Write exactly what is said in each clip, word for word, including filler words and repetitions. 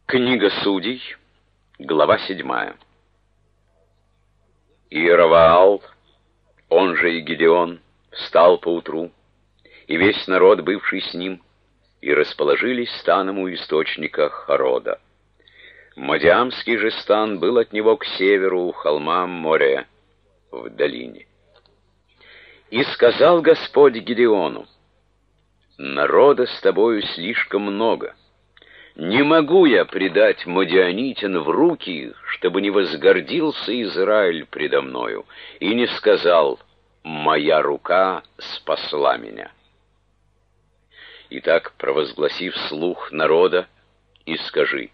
Книга Судей, глава седьмая. Иеровоал, он же и Гидеон, встал поутру, и весь народ, бывший с ним, и расположились станом у источника Харода. Мадиамский же стан был от него к северу, у холма Море, в долине. И сказал Господь Гидеону: «Народа с тобою слишком много. Не могу я предать мадианитян в руки их, чтобы не возгордился Израиль предо мною, и не сказал: моя рука спасла меня». Итак, провозгласи вслух народа и скажи: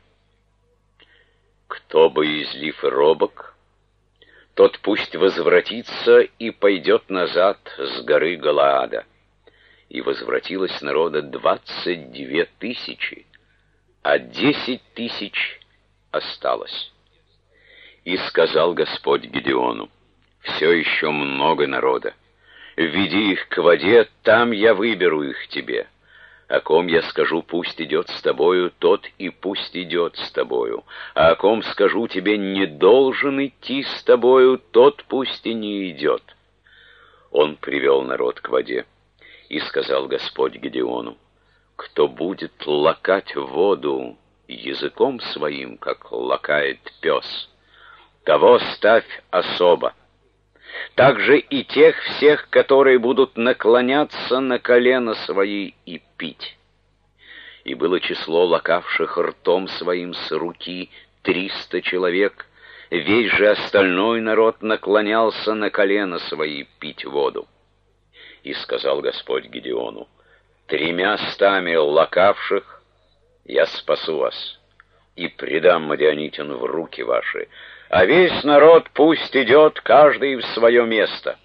кто боязлив и робок, тот пусть возвратится и пойдет назад с горы Галаада. И возвратилось народа двадцать две тысячи, а десять тысяч осталось. И сказал Господь Гидеону: все еще много народа. Веди их к воде, там я выберу их тебе. О ком я скажу, пусть идет с тобою, тот и пусть идет с тобою. А о ком скажу тебе, не должен идти с тобою, тот пусть и не идет. Он привел народ к воде. И сказал Господь Гидеону: кто будет лакать воду языком своим, как лакает пес, того ставь особо. Также и тех всех, которые будут наклоняться на колено свои и пить. И было число лакавших ртом своим с руки триста человек, весь же остальной народ наклонялся на колено свои пить воду. И сказал Господь Гидеону: тремя стами лакавших я спасу вас и предам мадианитян в руки ваши, а весь народ пусть идет каждый в свое место.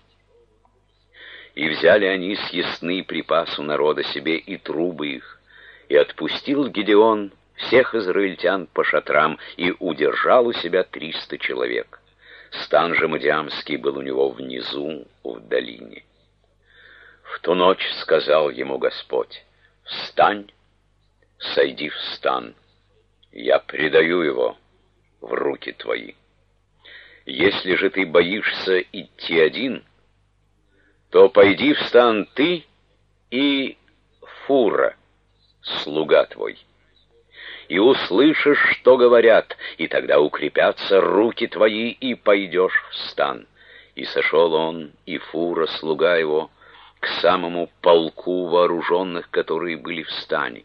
И взяли они съестные припасы у народа себе и трубы их, и отпустил Гидеон всех израильтян по шатрам, и удержал у себя триста человек. Стан же мадиамский был у него внизу, в долине. В ту ночь сказал ему Господь: встань, сойди в стан, я предаю его в руки твои. Если же ты боишься идти один, то пойди в стан ты и Фура, слуга твой, и услышишь, что говорят, и тогда укрепятся руки твои, и пойдешь в стан. И сошел он, и Фура, слуга его, к самому полку вооруженных, которые были в стане.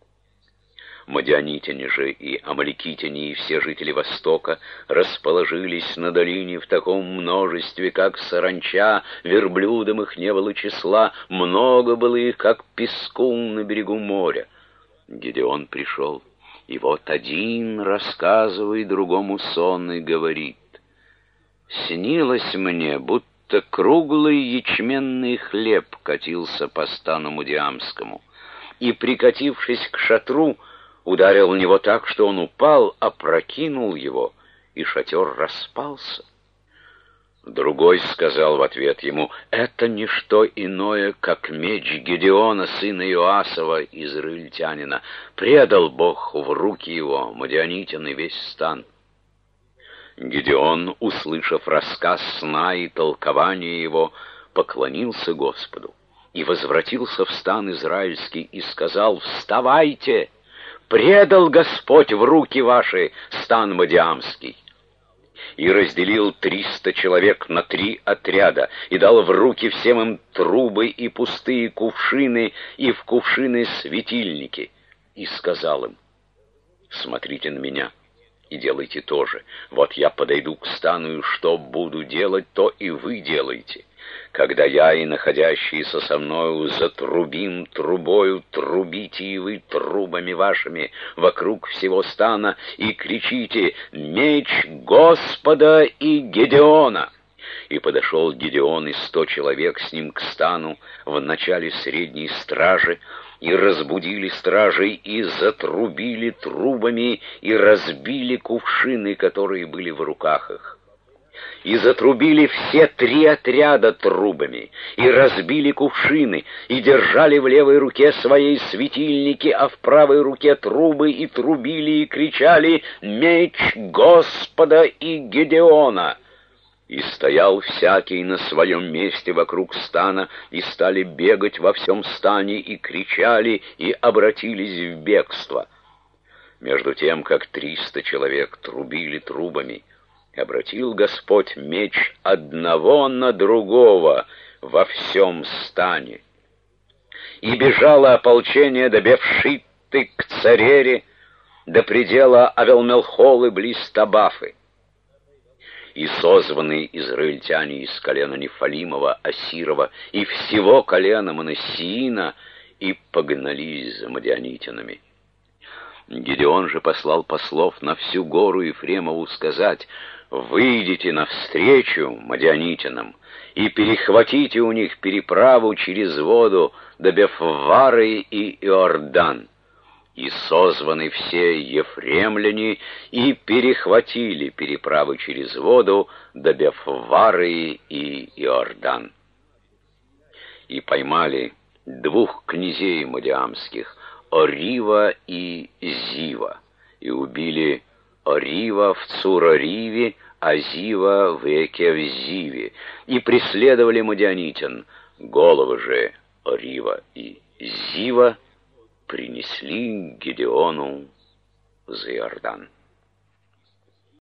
Мадианитяне же и амаликитяне и все жители Востока расположились на долине в таком множестве, как саранча, верблюдам их не было числа, много было их, как песку на берегу моря. Гидеон пришел, и вот один рассказывает другому сон и говорит: «Снилось мне, будто круглый ячменный хлеб катился по стану Мадиамскому, и, прикатившись к шатру, ударил в него так, что он упал, опрокинул его, и шатер распался». Другой сказал в ответ ему: «Это не что иное, как меч Гидеона, сына Иоасова, израильтянина. Предал Бог в руки его мадианитян и весь стан». Гидеон, услышав рассказ сна и толкование его, поклонился Господу и возвратился в стан израильский и сказал: «Вставайте! Предал Господь в руки ваши стан мадиамский». И разделил триста человек на три отряда, и дал в руки всем им трубы и пустые кувшины, и в кувшины светильники, и сказал им: «Смотрите на меня и делайте то же. Вот я подойду к стану, и что буду делать, то и вы делайте. Когда я и находящиеся со мною затрубим трубою, трубите и вы трубами вашими вокруг всего стана, и кричите: меч Господа и Гидеона!» И подошел Гидеон и сто человек с ним к стану в начале средней стражи, и разбудили стражей, и затрубили трубами, и разбили кувшины, которые были в руках их. и затрубили все три отряда трубами, и разбили кувшины, и держали в левой руке своей светильники, а в правой руке трубы, и трубили, и кричали: «Меч Господа и Гедеона!» И стоял всякий на своем месте вокруг стана, и стали бегать во всем стане, и кричали, и обратились в бегство. Между тем, как триста человек трубили трубами, обратил Господь меч одного на другого во всем стане. И бежало ополчение до Бефшитты к Царере, до предела Авелмелхолы близ Табафы. И созваны израильтяне из колена Нефалимова, Асирова и всего колена Манассиина, и погнались за мадианитянами. Гедеон же послал послов на всю гору Ефремову сказать: «Выйдите навстречу мадианитянам и перехватите у них переправу через воду до Бефвары и Иордан». И созваны все ефремляне, и перехватили переправы через воду до Бефвары и Иордан. И поймали двух князей мадиамских, Орива и Зива, и убили Орива в Цурориве, а Зива в Экевзиве, и преследовали мадианитян. Головы же Орива и Зива принесли Гедеону за Иордан.